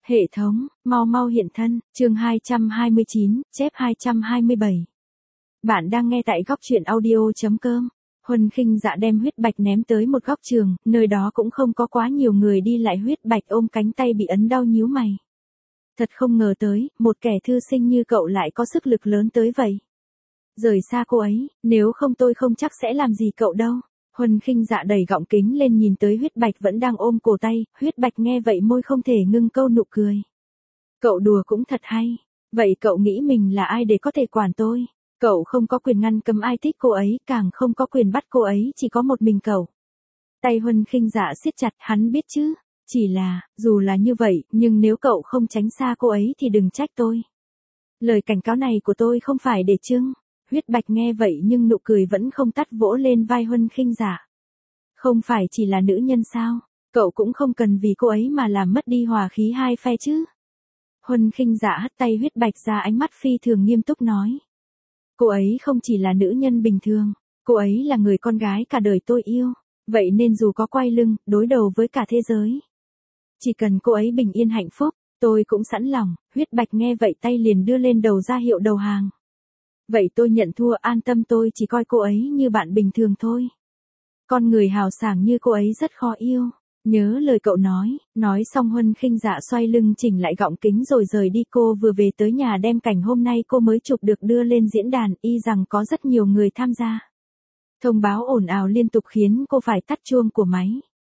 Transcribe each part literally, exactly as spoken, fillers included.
Hệ thống, mau mau hiện thân, chương hai trăm hai mươi chín, chép hai trăm hai mươi bảy. Bạn đang nghe tại góc truyện audio.com. Huân Khinh Dạ đem huyết bạch ném tới một góc trường, nơi đó cũng không có quá nhiều người đi lại. Huyết bạch ôm cánh tay bị ấn đau nhíu mày. Thật không ngờ tới, một kẻ thư sinh như cậu lại có sức lực lớn tới vậy. Rời xa cô ấy, nếu không tôi không chắc sẽ làm gì cậu đâu. Huân Khinh Dạ đẩy gọng kính lên nhìn tới huyết bạch vẫn đang ôm cổ tay, huyết bạch nghe vậy môi không thể ngưng câu nụ cười. Cậu đùa cũng thật hay, vậy cậu nghĩ mình là ai để có thể quản tôi? Cậu không có quyền ngăn cấm ai thích cô ấy, càng không có quyền bắt cô ấy, chỉ có một mình cậu. Tay Huân Khinh Dạ siết chặt, hắn biết chứ, chỉ là, dù là như vậy, nhưng nếu cậu không tránh xa cô ấy thì đừng trách tôi. Lời cảnh cáo này của tôi không phải để trưng. Huyết bạch nghe vậy nhưng nụ cười vẫn không tắt, vỗ lên vai Huân Khinh Dạ. Không phải chỉ là nữ nhân sao, cậu cũng không cần vì cô ấy mà làm mất đi hòa khí hai phe chứ. Huân Khinh Dạ hất tay huyết bạch ra, ánh mắt phi thường nghiêm túc nói. Cô ấy không chỉ là nữ nhân bình thường, cô ấy là người con gái cả đời tôi yêu, vậy nên dù có quay lưng, đối đầu với cả thế giới, chỉ cần cô ấy bình yên hạnh phúc, tôi cũng sẵn lòng. Huyết bạch nghe vậy tay liền đưa lên đầu ra hiệu đầu hàng. Vậy tôi nhận thua, an tâm, tôi chỉ coi cô ấy như bạn bình thường thôi. Con người hào sảng như cô ấy rất khó yêu. Nhớ lời cậu nói. Nói xong Huân Khinh Dạ xoay lưng chỉnh lại gọng kính rồi rời đi. Cô vừa về tới nhà đem cảnh hôm nay cô mới chụp được đưa lên diễn đàn, y rằng có rất nhiều người tham gia. Thông báo ồn ào liên tục khiến cô phải tắt chuông của máy.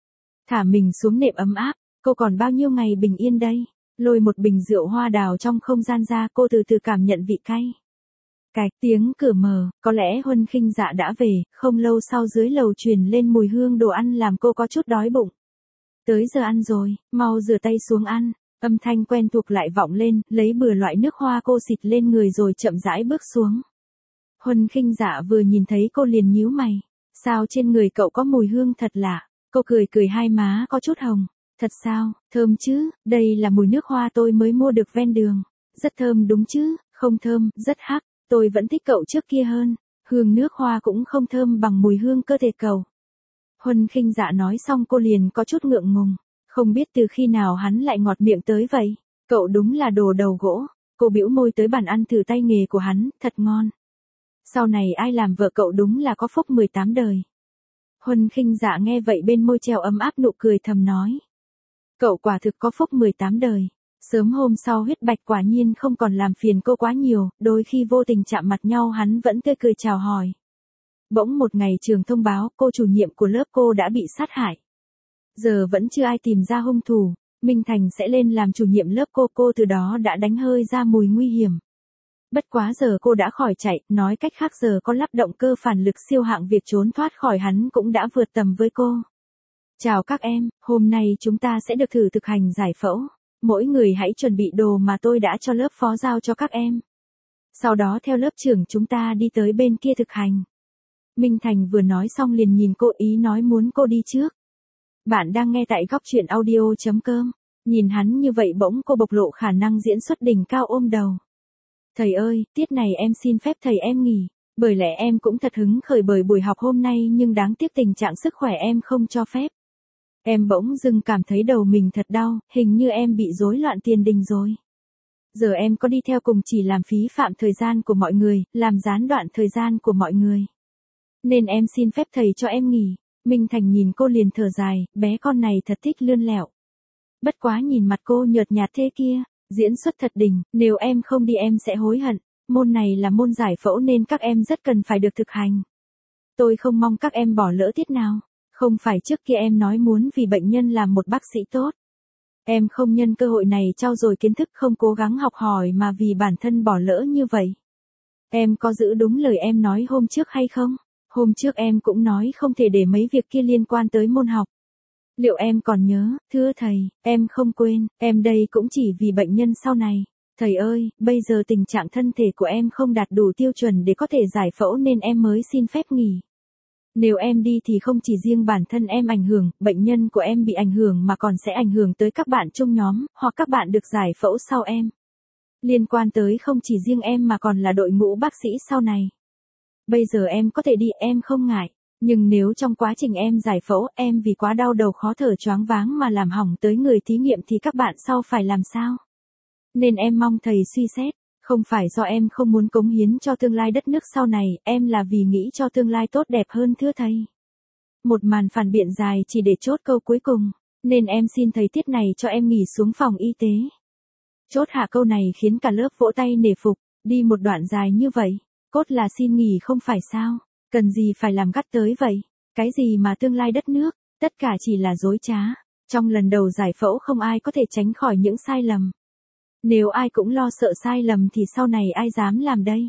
Thả mình xuống nệm ấm áp, cô còn bao nhiêu ngày bình yên đây. Lôi một bình rượu hoa đào trong không gian ra, cô từ từ cảm nhận vị cay. Cạch, tiếng cửa mở, có lẽ Huân Khinh Dạ đã về. Không lâu sau dưới lầu truyền lên mùi hương đồ ăn làm cô có chút đói bụng. Tới giờ ăn rồi, mau rửa tay xuống ăn. Âm thanh quen thuộc lại vọng lên, lấy bừa loại nước hoa cô xịt lên người rồi chậm rãi bước xuống. Huân Khinh Dạ vừa nhìn thấy cô liền nhíu mày. Sao trên người cậu có mùi hương thật lạ? Cô cười cười, hai má có chút hồng. Thật sao, thơm chứ, đây là mùi nước hoa tôi mới mua được ven đường. Rất thơm đúng chứ, không thơm, rất hắc. Tôi vẫn thích cậu trước kia hơn, hương nước hoa cũng không thơm bằng mùi hương cơ thể cậu. Huân Khinh Dạ nói xong cô liền có chút ngượng ngùng, không biết từ khi nào hắn lại ngọt miệng tới vậy. Cậu đúng là đồ đầu gỗ. Cô bĩu môi tới bàn ăn thử tay nghề của hắn, thật ngon. Sau này ai làm vợ cậu đúng là có phúc mười tám đời. Huân Khinh Dạ nghe vậy bên môi treo ấm áp nụ cười thầm nói. Cậu quả thực có phúc mười tám đời. Sớm hôm sau huyết bạch quả nhiên không còn làm phiền cô quá nhiều, đôi khi vô tình chạm mặt nhau hắn vẫn tươi cười chào hỏi. Bỗng một ngày trường thông báo cô chủ nhiệm của lớp cô đã bị sát hại. Giờ vẫn chưa ai tìm ra hung thủ, Minh Thành sẽ lên làm chủ nhiệm lớp cô, cô từ đó đã đánh hơi ra mùi nguy hiểm. Bất quá giờ cô đã khỏi chạy, nói cách khác giờ có lắp động cơ phản lực siêu hạng, việc trốn thoát khỏi hắn cũng đã vượt tầm với cô. Chào các em, hôm nay chúng ta sẽ được thử thực hành giải phẫu. Mỗi người hãy chuẩn bị đồ mà tôi đã cho lớp phó giao cho các em. Sau đó theo lớp trưởng chúng ta đi tới bên kia thực hành. Minh Thành vừa nói xong liền nhìn cô, ý nói muốn cô đi trước. Bạn đang nghe tại góc truyện audio.com. Nhìn hắn như vậy bỗng cô bộc lộ khả năng diễn xuất đỉnh cao, ôm đầu. Thầy ơi, tiết này em xin phép thầy em nghỉ, bởi lẽ em cũng thật hứng khởi bởi buổi học hôm nay, nhưng đáng tiếc tình trạng sức khỏe em không cho phép. Em bỗng dưng cảm thấy đầu mình thật đau, hình như em bị rối loạn tiền đình rồi. Giờ em có đi theo cùng chỉ làm phí phạm thời gian của mọi người, làm gián đoạn thời gian của mọi người. Nên em xin phép thầy cho em nghỉ. Minh Thành nhìn cô liền thở dài, bé con này thật thích lươn lẹo. Bất quá nhìn mặt cô nhợt nhạt thế kia, diễn xuất thật đỉnh, nếu em không đi em sẽ hối hận. Môn này là môn giải phẫu nên các em rất cần phải được thực hành. Tôi không mong các em bỏ lỡ tiết nào. Không phải trước kia em nói muốn vì bệnh nhân làm một bác sĩ tốt. Em không nhân cơ hội này trau dồi kiến thức, không cố gắng học hỏi mà vì bản thân bỏ lỡ như vậy. Em có giữ đúng lời em nói hôm trước hay không? Hôm trước em cũng nói không thể để mấy việc kia liên quan tới môn học. Liệu em còn nhớ? Thưa thầy, em không quên, em đây cũng chỉ vì bệnh nhân sau này. Thầy ơi, bây giờ tình trạng thân thể của em không đạt đủ tiêu chuẩn để có thể giải phẫu nên em mới xin phép nghỉ. Nếu em đi thì không chỉ riêng bản thân em ảnh hưởng, bệnh nhân của em bị ảnh hưởng mà còn sẽ ảnh hưởng tới các bạn trong nhóm, hoặc các bạn được giải phẫu sau em. Liên quan tới không chỉ riêng em mà còn là đội ngũ bác sĩ sau này. Bây giờ em có thể đi, em không ngại. Nhưng nếu trong quá trình em giải phẫu, em vì quá đau đầu khó thở choáng váng mà làm hỏng tới người thí nghiệm thì các bạn sau phải làm sao? Nên em mong thầy suy xét, không phải do em không muốn cống hiến cho tương lai đất nước sau này, em là vì nghĩ cho tương lai tốt đẹp hơn thưa thầy. Một màn phản biện dài chỉ để chốt câu cuối cùng, nên em xin thầy tiết này cho em nghỉ xuống phòng y tế. Chốt hạ câu này khiến cả lớp vỗ tay nể phục, đi một đoạn dài như vậy, cốt là xin nghỉ không phải sao, cần gì phải làm gắt tới vậy, cái gì mà tương lai đất nước, tất cả chỉ là dối trá, trong lần đầu giải phẫu không ai có thể tránh khỏi những sai lầm. Nếu ai cũng lo sợ sai lầm thì sau này ai dám làm đây.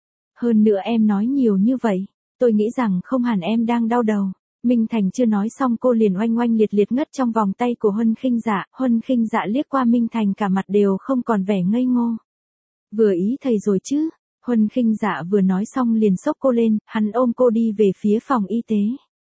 Hơn nữa em nói nhiều như vậy, tôi nghĩ rằng không hẳn em đang đau đầu. Minh Thành chưa nói xong cô liền oanh oanh liệt liệt ngất trong vòng tay của Huân Khinh Dạ, Huân Khinh Dạ liếc qua Minh Thành cả mặt đều không còn vẻ ngây ngô. Vừa ý thầy rồi chứ, Huân Khinh Dạ vừa nói xong liền xốc cô lên, hắn ôm cô đi về phía phòng y tế.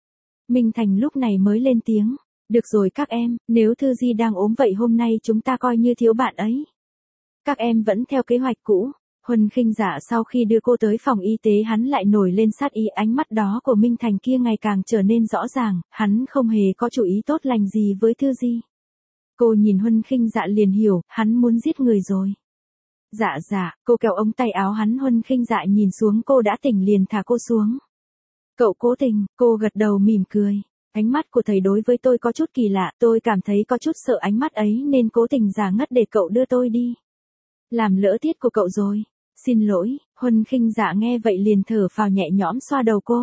Minh Thành lúc này mới lên tiếng, được rồi các em, nếu Thư Di đang ốm vậy hôm nay chúng ta coi như thiếu bạn ấy. Các em vẫn theo kế hoạch cũ. Huân Khinh Dạ sau khi đưa cô tới phòng y tế hắn lại nổi lên sát ý, ánh mắt đó của Minh Thành kia ngày càng trở nên rõ ràng, hắn không hề có chủ ý tốt lành gì với Thư Di. Cô nhìn Huân Khinh Dạ liền hiểu, hắn muốn giết người rồi. Dạ dạ, cô kéo ống tay áo hắn. Huân Khinh Dạ nhìn xuống cô đã tỉnh liền thả cô xuống. Cậu cố tình, cô gật đầu mỉm cười. Ánh mắt của thầy đối với tôi có chút kỳ lạ, tôi cảm thấy có chút sợ ánh mắt ấy nên cố tình giả ngất để cậu đưa tôi đi. Làm lỡ tiết của cậu rồi. Xin lỗi, Huân Khinh Dạ nghe vậy liền thở phào nhẹ nhõm xoa đầu cô.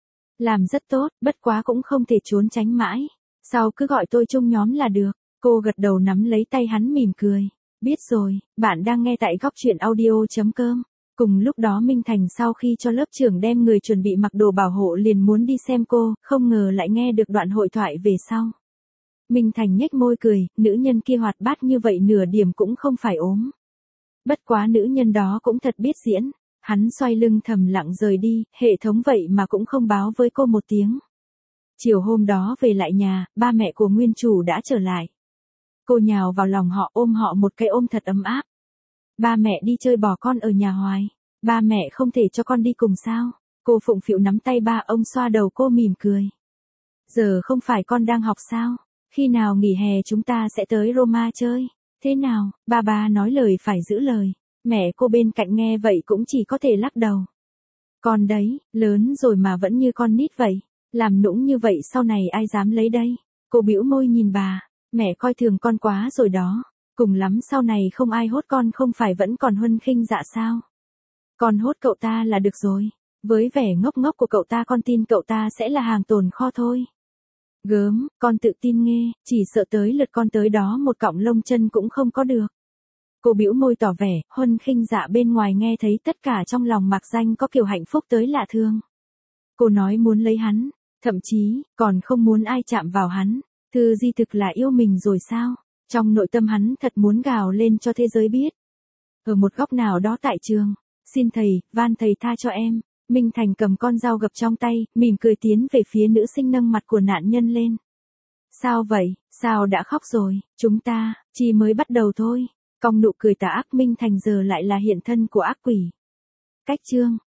Làm rất tốt, bất quá cũng không thể trốn tránh mãi. Sau cứ gọi tôi chung nhóm là được. Cô gật đầu nắm lấy tay hắn mỉm cười. Biết rồi, bạn đang nghe tại góc truyện audio.com. Cùng lúc đó Minh Thành sau khi cho lớp trưởng đem người chuẩn bị mặc đồ bảo hộ liền muốn đi xem cô, không ngờ lại nghe được đoạn hội thoại về sau. Minh Thành nhếch môi cười, nữ nhân kia hoạt bát như vậy nửa điểm cũng không phải ốm. Bất quá nữ nhân đó cũng thật biết diễn, hắn xoay lưng thầm lặng rời đi, hệ thống vậy mà cũng không báo với cô một tiếng. Chiều hôm đó về lại nhà, ba mẹ của nguyên chủ đã trở lại. Cô nhào vào lòng họ ôm họ một cái ôm thật ấm áp. Ba mẹ đi chơi bỏ con ở nhà hoài, ba mẹ không thể cho con đi cùng sao? Cô phụng phịu nắm tay ba, ông xoa đầu cô mỉm cười. Giờ không phải con đang học sao? Khi nào nghỉ hè chúng ta sẽ tới Roma chơi? Thế nào, ba ba nói lời phải giữ lời. Mẹ cô bên cạnh nghe vậy cũng chỉ có thể lắc đầu. Con đấy, lớn rồi mà vẫn như con nít vậy. Làm nũng như vậy sau này ai dám lấy đây? Cô bĩu môi nhìn bà. Mẹ coi thường con quá rồi đó. Cùng lắm sau này không ai hốt con không phải vẫn còn Huân Khinh Dạ sao? Con hốt cậu ta là được rồi. Với vẻ ngốc ngốc của cậu ta con tin cậu ta sẽ là hàng tồn kho thôi. Gớm, con tự tin nghe, chỉ sợ tới lượt con tới đó một cọng lông chân cũng không có được. Cô bĩu môi tỏ vẻ, Huân Khinh Dạ bên ngoài nghe thấy tất cả trong lòng Mạc Danh có kiểu hạnh phúc tới lạ thường. Cô nói muốn lấy hắn, thậm chí, còn không muốn ai chạm vào hắn. Thư Di thực là yêu mình rồi sao? Trong nội tâm hắn thật muốn gào lên cho thế giới biết. Ở một góc nào đó tại trường, xin thầy, van thầy tha cho em. Minh Thành cầm con dao gập trong tay, mỉm cười tiến về phía nữ sinh nâng mặt của nạn nhân lên. Sao vậy, sao đã khóc rồi, chúng ta, chỉ mới bắt đầu thôi. Cong nụ cười tà ác. Minh Thành giờ lại là hiện thân của ác quỷ. Cách chương